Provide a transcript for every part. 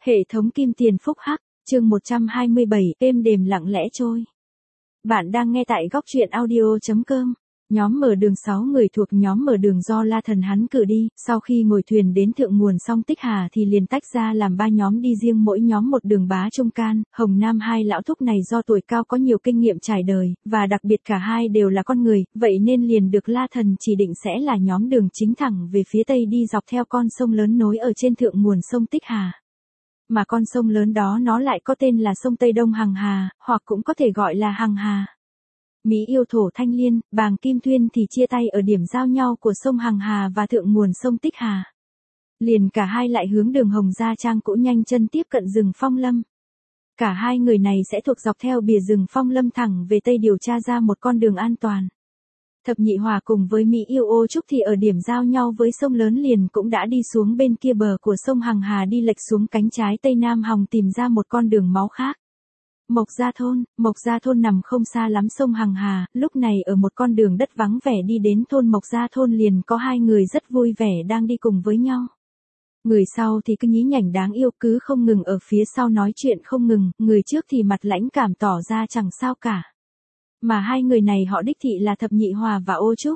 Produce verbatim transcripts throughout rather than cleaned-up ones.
Hệ thống kim tiền phúc hắc, chương một trăm hai mươi bảy, êm đềm lặng lẽ trôi. Bạn đang nghe tại góc truyện audio chấm com. Nhóm mở đường sáu người thuộc nhóm mở đường do La Thần hắn cử đi, sau khi ngồi thuyền đến thượng nguồn sông Tích Hà thì liền tách ra làm ba nhóm đi riêng, mỗi nhóm một đường. Bá Trung Can, Hồng Nam hai lão thúc này do tuổi cao có nhiều kinh nghiệm trải đời, và đặc biệt cả hai đều là con người, vậy nên liền được La Thần chỉ định sẽ là nhóm đường chính thẳng về phía tây đi dọc theo con sông lớn nối ở trên thượng nguồn sông Tích Hà. Mà con sông lớn đó nó lại có tên là sông Tây Đông Hằng Hà, hoặc cũng có thể gọi là Hằng Hà. Mỹ Yêu Thổ Thanh Liên, Bàng Kim Thuyên thì chia tay ở điểm giao nhau của sông Hằng Hà và thượng nguồn sông Tích Hà. Liền cả hai lại hướng đường Hồng Gia Trang cũ nhanh chân tiếp cận rừng Phong Lâm. Cả hai người này sẽ thuộc dọc theo bìa rừng Phong Lâm thẳng về tây điều tra ra một con đường an toàn. Thập Nhị Hòa cùng với Mỹ Yêu Ô Trúc thì ở điểm giao nhau với sông lớn liền cũng đã đi xuống bên kia bờ của sông Hằng Hà, đi lệch xuống cánh trái tây nam hòng tìm ra một con đường máu khác. Mộc Gia Thôn, Mộc Gia Thôn nằm không xa lắm sông Hằng Hà, lúc này ở một con đường đất vắng vẻ đi đến thôn Mộc Gia Thôn liền có hai người rất vui vẻ đang đi cùng với nhau. Người sau thì cứ nhí nhảnh đáng yêu, cứ không ngừng ở phía sau nói chuyện không ngừng, người trước thì mặt lãnh cảm tỏ ra chẳng sao cả. Mà hai người này họ đích thị là Thập Nhị Hòa và Ô Trúc.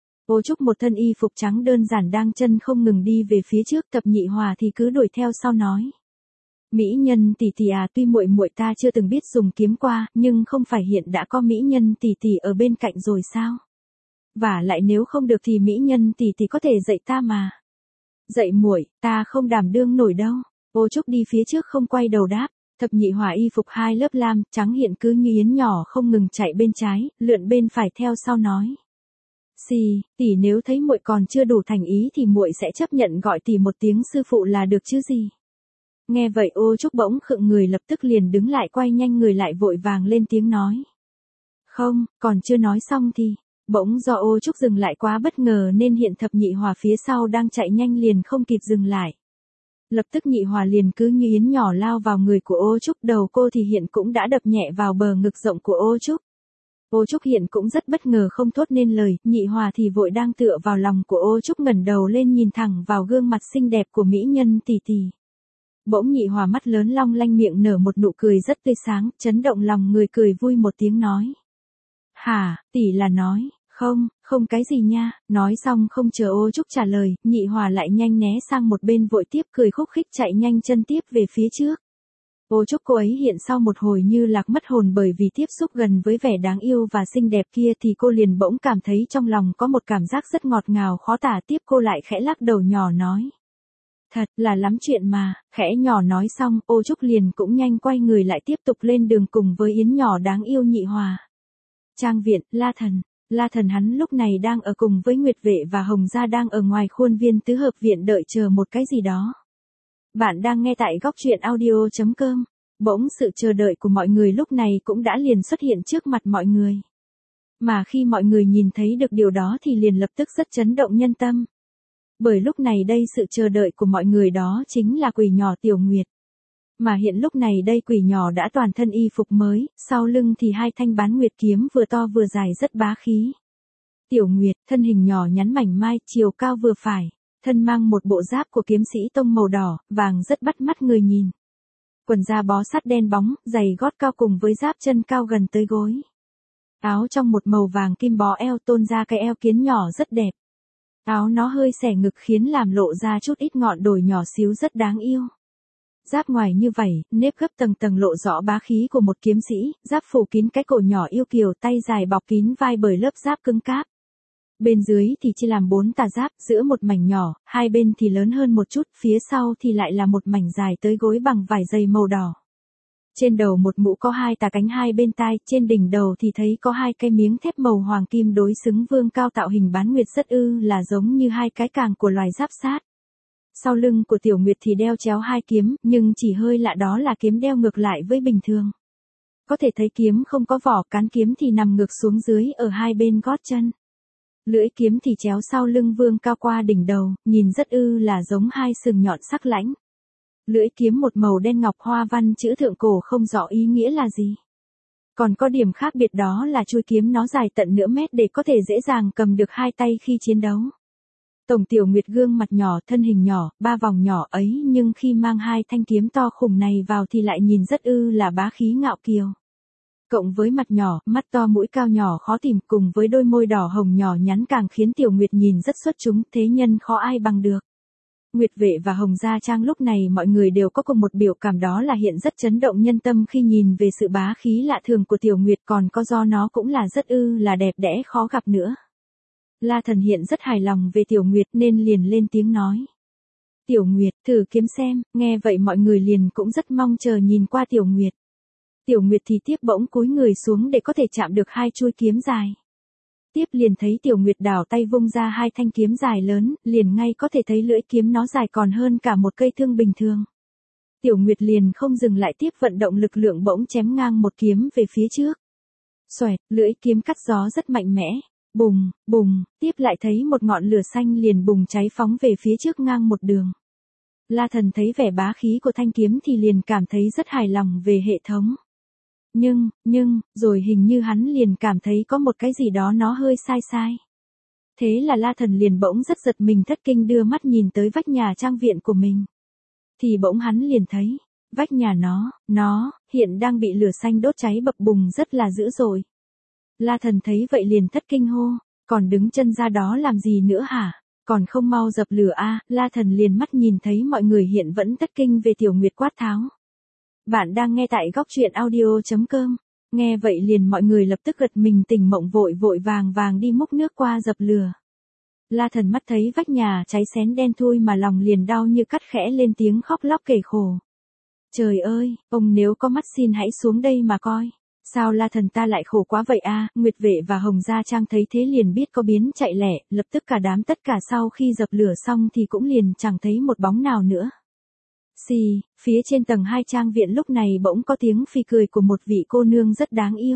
Ô Trúc một thân y phục trắng đơn giản đang chân không ngừng đi về phía trước, Thập Nhị Hòa thì cứ đuổi theo sau nói: "Mỹ nhân tỷ tỷ à, tuy muội muội ta chưa từng biết dùng kiếm qua, nhưng không phải hiện đã có mỹ nhân tỷ tỷ ở bên cạnh rồi sao? Và lại nếu không được thì mỹ nhân tỷ tỷ có thể dạy ta mà." "Dạy muội, ta không đảm đương nổi đâu." Ô Trúc đi phía trước không quay đầu đáp. Thập Nhị Hòa y phục hai lớp lam, trắng hiện cứ như yến nhỏ không ngừng chạy bên trái, lượn bên phải theo sau nói: "Xì, tỷ nếu thấy muội còn chưa đủ thành ý thì muội sẽ chấp nhận gọi tỷ một tiếng sư phụ là được chứ gì." Nghe vậy Ô Trúc bỗng khựng người, lập tức liền đứng lại, quay nhanh người lại, vội vàng lên tiếng nói: "Không, còn chưa nói xong thì..." Bỗng do Ô Trúc dừng lại quá bất ngờ nên hiện Thập Nhị Hòa phía sau đang chạy nhanh liền không kịp dừng lại. Lập tức Nhị Hòa liền cứ như yến nhỏ lao vào người của Ô Trúc, đầu cô thì hiện cũng đã đập nhẹ vào bờ ngực rộng của Ô Trúc. Ô Trúc hiện cũng rất bất ngờ không thốt nên lời, Nhị Hòa thì vội đang tựa vào lòng của Ô Trúc ngẩng đầu lên nhìn thẳng vào gương mặt xinh đẹp của mỹ nhân tỷ tỷ. Bỗng Nhị Hòa mắt lớn long lanh, miệng nở một nụ cười rất tươi sáng, chấn động lòng người, cười vui một tiếng nói: "Hả, tỷ là nói..." "Không, không cái gì nha." Nói xong không chờ Ô Trúc trả lời, Nhị Hòa lại nhanh né sang một bên, vội tiếp cười khúc khích chạy nhanh chân tiếp về phía trước. Ô Trúc cô ấy hiện sau một hồi như lạc mất hồn, bởi vì tiếp xúc gần với vẻ đáng yêu và xinh đẹp kia thì cô liền bỗng cảm thấy trong lòng có một cảm giác rất ngọt ngào khó tả. Tiếp cô lại khẽ lắc đầu nhỏ nói: "Thật là lắm chuyện mà." Khẽ nhỏ nói xong, Ô Trúc liền cũng nhanh quay người lại tiếp tục lên đường cùng với yến nhỏ đáng yêu Nhị Hòa. Trang viện, La Thần. La Thần hắn lúc này đang ở cùng với Nguyệt Vệ và Hồng Gia, đang ở ngoài khuôn viên tứ hợp viện đợi chờ một cái gì đó. Bạn đang nghe tại góc truyện audio chấm com. Bỗng sự chờ đợi của mọi người lúc này cũng đã liền xuất hiện trước mặt mọi người. Mà khi mọi người nhìn thấy được điều đó thì liền lập tức rất chấn động nhân tâm. Bởi lúc này đây sự chờ đợi của mọi người đó chính là quỷ nhỏ Tiểu Nguyệt. Mà hiện lúc này đây quỷ nhỏ đã toàn thân y phục mới, sau lưng thì hai thanh bán nguyệt kiếm vừa to vừa dài rất bá khí. Tiểu Nguyệt, thân hình nhỏ nhắn mảnh mai, chiều cao vừa phải, thân mang một bộ giáp của kiếm sĩ tông màu đỏ, vàng rất bắt mắt người nhìn. Quần da bó sát đen bóng, giày gót cao cùng với giáp chân cao gần tới gối. Áo trong một màu vàng kim bó eo, tôn ra cái eo kiến nhỏ rất đẹp. Áo nó hơi xẻ ngực khiến làm lộ ra chút ít ngọn đồi nhỏ xíu rất đáng yêu. Giáp ngoài như vậy, nếp gấp tầng tầng lộ rõ bá khí của một kiếm sĩ, giáp phủ kín cái cổ nhỏ yêu kiều, tay dài bọc kín vai bởi lớp giáp cứng cáp. Bên dưới thì chia làm bốn tà giáp, giữa một mảnh nhỏ, hai bên thì lớn hơn một chút, phía sau thì lại là một mảnh dài tới gối bằng vải dày màu đỏ. Trên đầu một mũ có hai tà cánh hai bên tai, trên đỉnh đầu thì thấy có hai cái miếng thép màu hoàng kim đối xứng vương cao, tạo hình bán nguyệt rất ư là giống như hai cái càng của loài giáp sát. Sau lưng của Tiểu Nguyệt thì đeo chéo hai kiếm, nhưng chỉ hơi lạ đó là kiếm đeo ngược lại với bình thường. Có thể thấy kiếm không có vỏ, cán kiếm thì nằm ngược xuống dưới ở hai bên gót chân. Lưỡi kiếm thì chéo sau lưng vương cao qua đỉnh đầu, nhìn rất ư là giống hai sừng nhọn sắc lãnh. Lưỡi kiếm một màu đen ngọc, hoa văn chữ thượng cổ không rõ ý nghĩa là gì. Còn có điểm khác biệt đó là chuôi kiếm nó dài tận nửa mét để có thể dễ dàng cầm được hai tay khi chiến đấu. Tổng Tiểu Nguyệt gương mặt nhỏ, thân hình nhỏ, ba vòng nhỏ ấy nhưng khi mang hai thanh kiếm to khủng này vào thì lại nhìn rất ư là bá khí ngạo kiều. Cộng với mặt nhỏ, mắt to mũi cao nhỏ khó tìm cùng với đôi môi đỏ hồng nhỏ nhắn càng khiến Tiểu Nguyệt nhìn rất xuất chúng, thế nhân khó ai bằng được. Nguyệt Vệ và Hồng Gia Trang lúc này mọi người đều có cùng một biểu cảm, đó là hiện rất chấn động nhân tâm khi nhìn về sự bá khí lạ thường của Tiểu Nguyệt, còn có do nó cũng là rất ư là đẹp đẽ khó gặp nữa. La Thần hiện rất hài lòng về Tiểu Nguyệt nên liền lên tiếng nói. Tiểu Nguyệt, thử kiếm xem, nghe vậy mọi người liền cũng rất mong chờ nhìn qua Tiểu Nguyệt. Tiểu Nguyệt thì tiếp bỗng cúi người xuống để có thể chạm được hai chuôi kiếm dài. Tiếp liền thấy Tiểu Nguyệt đảo tay vung ra hai thanh kiếm dài lớn, liền ngay có thể thấy lưỡi kiếm nó dài còn hơn cả một cây thương bình thường. Tiểu Nguyệt liền không dừng lại tiếp vận động lực lượng bỗng chém ngang một kiếm về phía trước. Xoẹt, lưỡi kiếm cắt gió rất mạnh mẽ. Bùng, bùng, tiếp lại thấy một ngọn lửa xanh liền bùng cháy phóng về phía trước ngang một đường. La Thần thấy vẻ bá khí của thanh kiếm thì liền cảm thấy rất hài lòng về hệ thống. Nhưng, nhưng, rồi hình như hắn liền cảm thấy có một cái gì đó nó hơi sai sai. Thế là La Thần liền bỗng rất giật mình thất kinh đưa mắt nhìn tới vách nhà trang viện của mình. Thì bỗng hắn liền thấy, vách nhà nó, nó, hiện đang bị lửa xanh đốt cháy bập bùng rất là dữ dội. La Thần thấy vậy liền thất kinh hô, còn đứng chân ra đó làm gì nữa hả, còn không mau dập lửa a? À? La Thần liền mắt nhìn thấy mọi người hiện vẫn thất kinh về Tiểu Nguyệt quát tháo. Bạn đang nghe tại góc truyện audio chấm com, nghe vậy liền mọi người lập tức gật mình tỉnh mộng vội vội vàng vàng đi múc nước qua dập lửa. La Thần mắt thấy vách nhà cháy xém đen thui mà lòng liền đau như cắt khẽ lên tiếng khóc lóc kể khổ. Trời ơi, ông nếu có mắt xin hãy xuống đây mà coi. Sao La Thần ta lại khổ quá vậy a? À? Nguyệt Vệ và Hồng Gia Trang thấy thế liền biết có biến chạy lẻ, lập tức cả đám tất cả sau khi dập lửa xong thì cũng liền chẳng thấy một bóng nào nữa. Xì, phía trên tầng hai trang viện lúc này bỗng có tiếng phi cười của một vị cô nương rất đáng yêu.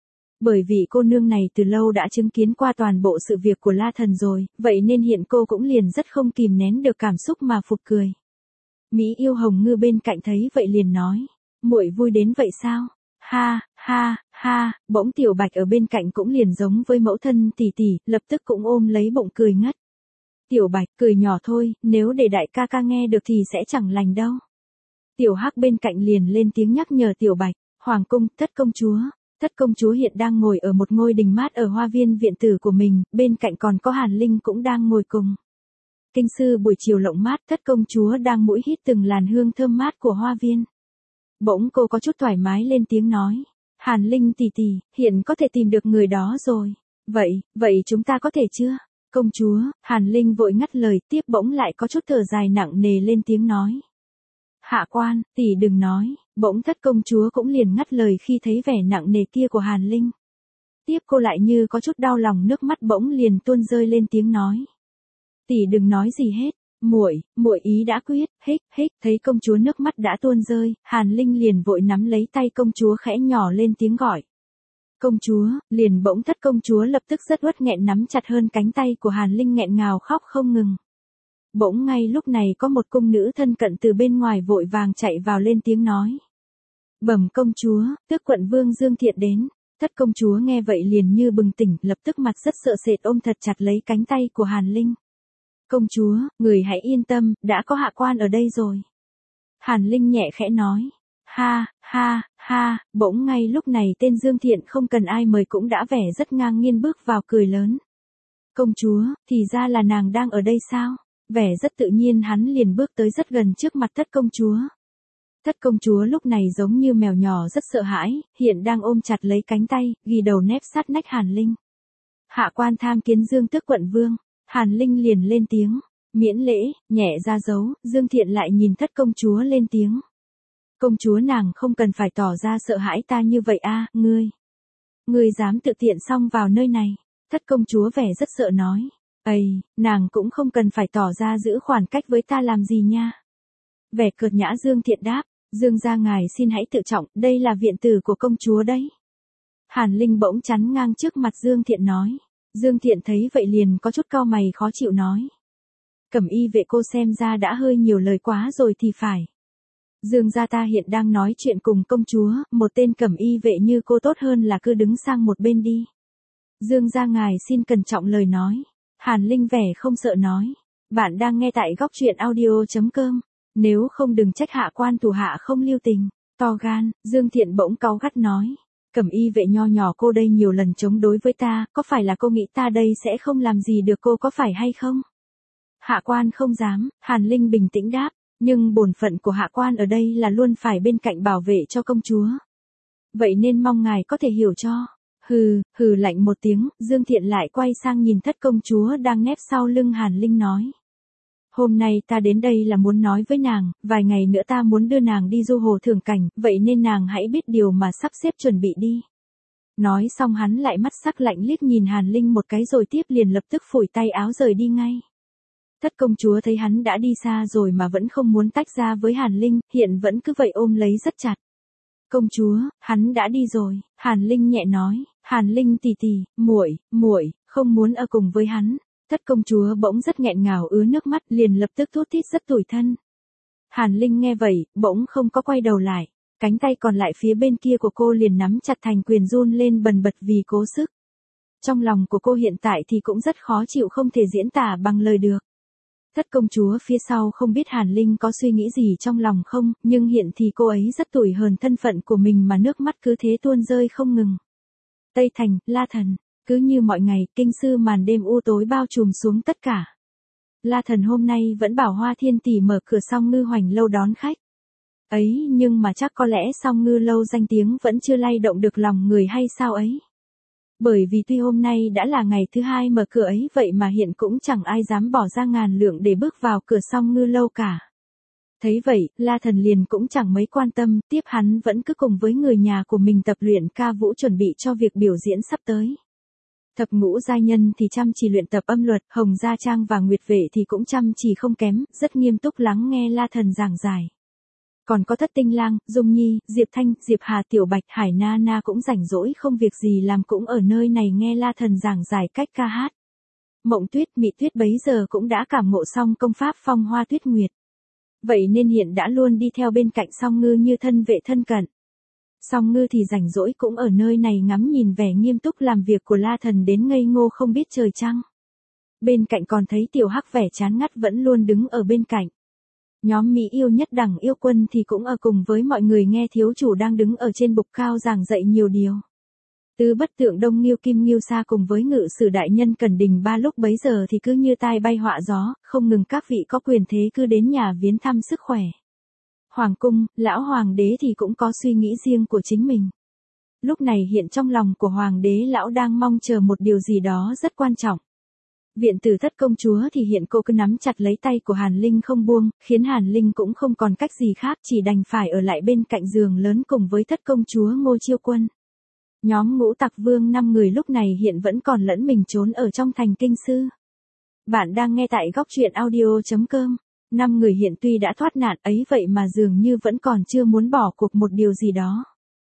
Bởi vì cô nương này từ lâu đã chứng kiến qua toàn bộ sự việc của La Thần rồi, vậy nên hiện cô cũng liền rất không kìm nén được cảm xúc mà phụt cười. Mỹ yêu Hồng Ngư bên cạnh thấy vậy liền nói, muội vui đến vậy sao? Ha, ha, ha, bỗng Tiểu Bạch ở bên cạnh cũng liền giống với mẫu thân tỷ tỷ, lập tức cũng ôm lấy bụng cười ngất. Tiểu Bạch cười nhỏ thôi, nếu để đại ca ca nghe được thì sẽ chẳng lành đâu. Tiểu Hắc bên cạnh liền lên tiếng nhắc nhở Tiểu Bạch, Hoàng cung, Thất công chúa. Thất công chúa hiện đang ngồi ở một ngôi đình mát ở hoa viên viện tử của mình, bên cạnh còn có Hàn Linh cũng đang ngồi cùng. Kinh sư buổi chiều lộng mát, Thất công chúa đang mũi hít từng làn hương thơm mát của hoa viên. Bỗng cô có chút thoải mái lên tiếng nói, Hàn Linh tỷ tỷ, hiện có thể tìm được người đó rồi. Vậy, vậy chúng ta có thể chưa? Công chúa, Hàn Linh vội ngắt lời, tiếp bỗng lại có chút thở dài nặng nề lên tiếng nói. Hạ quan, tỷ đừng nói, bỗng Thất công chúa cũng liền ngắt lời khi thấy vẻ nặng nề kia của Hàn Linh. Tiếp cô lại như có chút đau lòng, nước mắt bỗng liền tuôn rơi lên tiếng nói. Tỷ đừng nói gì hết, muội, muội ý đã quyết, hích, hích, thấy công chúa nước mắt đã tuôn rơi, Hàn Linh liền vội nắm lấy tay công chúa khẽ nhỏ lên tiếng gọi. Công chúa, liền bỗng Thất công chúa lập tức rất uất nghẹn nắm chặt hơn cánh tay của Hàn Linh nghẹn ngào khóc không ngừng. Bỗng ngay lúc này có một cung nữ thân cận từ bên ngoài vội vàng chạy vào lên tiếng nói. Bẩm công chúa, tước quận vương Dương Thiện đến. Thất công chúa nghe vậy liền như bừng tỉnh, lập tức mặt rất sợ sệt ôm thật chặt lấy cánh tay của Hàn Linh. Công chúa, người hãy yên tâm, đã có hạ quan ở đây rồi. Hàn Linh nhẹ khẽ nói. Ha, ha, ha, bỗng ngay lúc này tên Dương Thiện không cần ai mời cũng đã vẻ rất ngang nhiên bước vào cười lớn. Công chúa, thì ra là nàng đang ở đây sao? Vẻ rất tự nhiên hắn liền bước tới rất gần trước mặt Thất công chúa. Thất công chúa lúc này giống như mèo nhỏ rất sợ hãi, hiện đang ôm chặt lấy cánh tay, ghi đầu nép sát nách Hàn Linh. Hạ quan tham kiến Dương tước quận vương. Hàn Linh liền lên tiếng, miễn lễ, nhẹ ra dấu, Dương Thiện lại nhìn Thất công chúa lên tiếng. Công chúa nàng không cần phải tỏ ra sợ hãi ta như vậy a, à, ngươi. Ngươi dám tự tiện xông vào nơi này. Thất công chúa vẻ rất sợ nói. Ây, nàng cũng không cần phải tỏ ra giữ khoảng cách với ta làm gì nha. Vẻ cợt nhã Dương Thiện đáp, Dương gia ngài xin hãy tự trọng, đây là viện tử của công chúa đấy. Hàn Linh bỗng chắn ngang trước mặt Dương Thiện nói. Dương Thiện thấy vậy liền có chút cau mày khó chịu nói. Cẩm y vệ cô xem ra đã hơi nhiều lời quá rồi thì phải. Dương gia ta hiện đang nói chuyện cùng công chúa, một tên cẩm y vệ như cô tốt hơn là cứ đứng sang một bên đi. Dương gia ngài xin cẩn trọng lời nói. Hàn Linh vẻ không sợ nói. Bạn đang nghe tại góc truyện audio.com. Nếu không đừng trách hạ quan thủ hạ không lưu tình. To gan, Dương Thiện bỗng cáu gắt nói. Cẩm y vệ nho nhỏ cô đây nhiều lần chống đối với ta, có phải là cô nghĩ ta đây sẽ không làm gì được cô có phải hay không? Hạ quan không dám, Hàn Linh bình tĩnh đáp, nhưng bổn phận của hạ quan ở đây là luôn phải bên cạnh bảo vệ cho công chúa. Vậy nên mong ngài có thể hiểu cho. Hừ, hừ lạnh một tiếng, Dương Thiện lại quay sang nhìn thất công chúa đang nép sau lưng Hàn Linh nói. Hôm nay ta đến đây là muốn nói với nàng, vài ngày nữa ta muốn đưa nàng đi du hồ thưởng cảnh, vậy nên nàng hãy biết điều mà sắp xếp chuẩn bị đi. Nói xong hắn lại mắt sắc lạnh liếc nhìn Hàn Linh một cái rồi tiếp liền lập tức phủi tay áo rời đi ngay. Thất công chúa thấy hắn đã đi xa rồi mà vẫn không muốn tách ra với Hàn Linh, hiện vẫn cứ vậy ôm lấy rất chặt. Công chúa, hắn đã đi rồi, Hàn Linh nhẹ nói, Hàn Linh tỉ tỉ, muội, muội, không muốn ở cùng với hắn. Thất công chúa bỗng rất nghẹn ngào ứa nước mắt liền lập tức thút thít rất tủi thân. Hàn Linh nghe vậy, bỗng không có quay đầu lại, cánh tay còn lại phía bên kia của cô liền nắm chặt thành quyền run lên bần bật vì cố sức. Trong lòng của cô hiện tại thì cũng rất khó chịu không thể diễn tả bằng lời được. Thất công chúa phía sau không biết Hàn Linh có suy nghĩ gì trong lòng không, nhưng hiện thì cô ấy rất tủi hờn thân phận của mình mà nước mắt cứ thế tuôn rơi không ngừng. Tây Thành, La Thần. Cứ như mọi ngày, kinh sư màn đêm u tối bao trùm xuống tất cả. La Thần hôm nay vẫn bảo Hoa Thiên Tỷ mở cửa Song Ngư Hoành lâu đón khách. Ấy nhưng mà chắc có lẽ Song Ngư lâu danh tiếng vẫn chưa lay động được lòng người hay sao ấy. Bởi vì tuy hôm nay đã là ngày thứ hai mở cửa ấy vậy mà hiện cũng chẳng ai dám bỏ ra ngàn lượng để bước vào cửa Song Ngư lâu cả. Thấy vậy, La Thần liền cũng chẳng mấy quan tâm, tiếp hắn vẫn cứ cùng với người nhà của mình tập luyện ca vũ chuẩn bị cho việc biểu diễn sắp tới. Thập ngũ giai nhân thì chăm chỉ luyện tập âm luật, Hồng Gia Trang và Nguyệt Vệ thì cũng chăm chỉ không kém, rất nghiêm túc lắng nghe La Thần giảng giải. Còn có Thất Tinh Lang, Dung Nhi, Diệp Thanh, Diệp Hà, Tiểu Bạch, Hải Na Na cũng rảnh rỗi không việc gì làm cũng ở nơi này nghe La Thần giảng giải cách ca hát. Mộng Tuyết, Mị Tuyết bấy giờ cũng đã cảm ngộ xong công pháp Phong Hoa Tuyết Nguyệt. Vậy nên hiện đã luôn đi theo bên cạnh Song Ngư như thân vệ thân cận. Song Ngư thì rảnh rỗi cũng ở nơi này ngắm nhìn vẻ nghiêm túc làm việc của La Thần đến ngây ngô không biết trời trăng. Bên cạnh còn thấy Tiểu Hắc vẻ chán ngắt vẫn luôn đứng ở bên cạnh. Nhóm Mỹ yêu nhất đẳng yêu quân thì cũng ở cùng với mọi người nghe thiếu chủ đang đứng ở trên bục cao giảng dạy nhiều điều. Tứ Bất Tượng Đông Nghiêu Kim Nghiêu Sa cùng với ngự sử đại nhân Cẩn Đình Ba lúc bấy giờ thì cứ như tai bay họa gió, không ngừng các vị có quyền thế cứ đến nhà viếng thăm sức khỏe. Hoàng cung, lão hoàng đế thì cũng có suy nghĩ riêng của chính mình. Lúc này hiện trong lòng của hoàng đế lão đang mong chờ một điều gì đó rất quan trọng. Viện tử Thất công chúa thì hiện cô cứ nắm chặt lấy tay của Hàn Linh không buông, khiến Hàn Linh cũng không còn cách gì khác chỉ đành phải ở lại bên cạnh giường lớn cùng với Thất công chúa Ngô Chiêu Quân. Nhóm Ngũ Tặc Vương năm người lúc này hiện vẫn còn lẫn mình trốn ở trong thành kinh sư. Bạn đang nghe tại góc truyện audio.com. Năm người hiện tuy đã thoát nạn ấy vậy mà dường như vẫn còn chưa muốn bỏ cuộc một điều gì đó.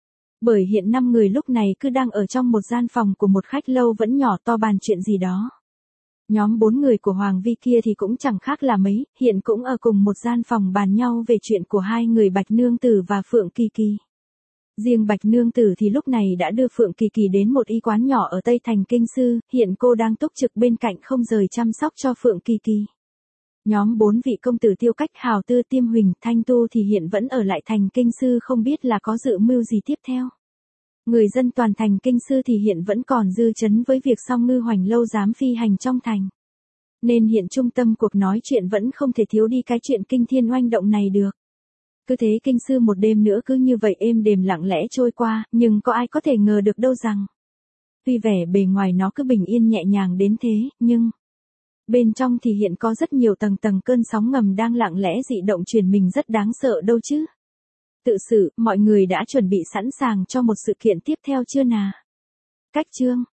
Bởi hiện năm người lúc này cứ đang ở trong một gian phòng của một khách lâu vẫn nhỏ to bàn chuyện gì đó. Nhóm bốn người của Hoàng Vi kia thì cũng chẳng khác là mấy, hiện cũng ở cùng một gian phòng bàn nhau về chuyện của hai người Bạch Nương Tử và Phượng Kỳ Kỳ. Riêng Bạch Nương Tử thì lúc này đã đưa Phượng Kỳ Kỳ đến một y quán nhỏ ở Tây Thành Kinh Sư, hiện cô đang túc trực bên cạnh không rời chăm sóc cho Phượng Kỳ Kỳ. Nhóm bốn vị công tử Tiêu Cách, Hào Tư, Tiêm Huỳnh, Thanh Tu thì hiện vẫn ở lại thành Kinh Sư không biết là có dự mưu gì tiếp theo. Người dân toàn thành Kinh Sư thì hiện vẫn còn dư chấn với việc Song Ngư Hoành lâu dám phi hành trong thành. Nên hiện trung tâm cuộc nói chuyện vẫn không thể thiếu đi cái chuyện kinh thiên oanh động này được. Cứ thế Kinh Sư một đêm nữa cứ như vậy êm đềm lặng lẽ trôi qua, nhưng có ai có thể ngờ được đâu rằng. Tuy vẻ bề ngoài nó cứ bình yên nhẹ nhàng đến thế, nhưng bên trong thì hiện có rất nhiều tầng tầng cơn sóng ngầm đang lặng lẽ dị động truyền mình rất đáng sợ đâu chứ. Tự sự, mọi người đã chuẩn bị sẵn sàng cho một sự kiện tiếp theo chưa nào? Cách chương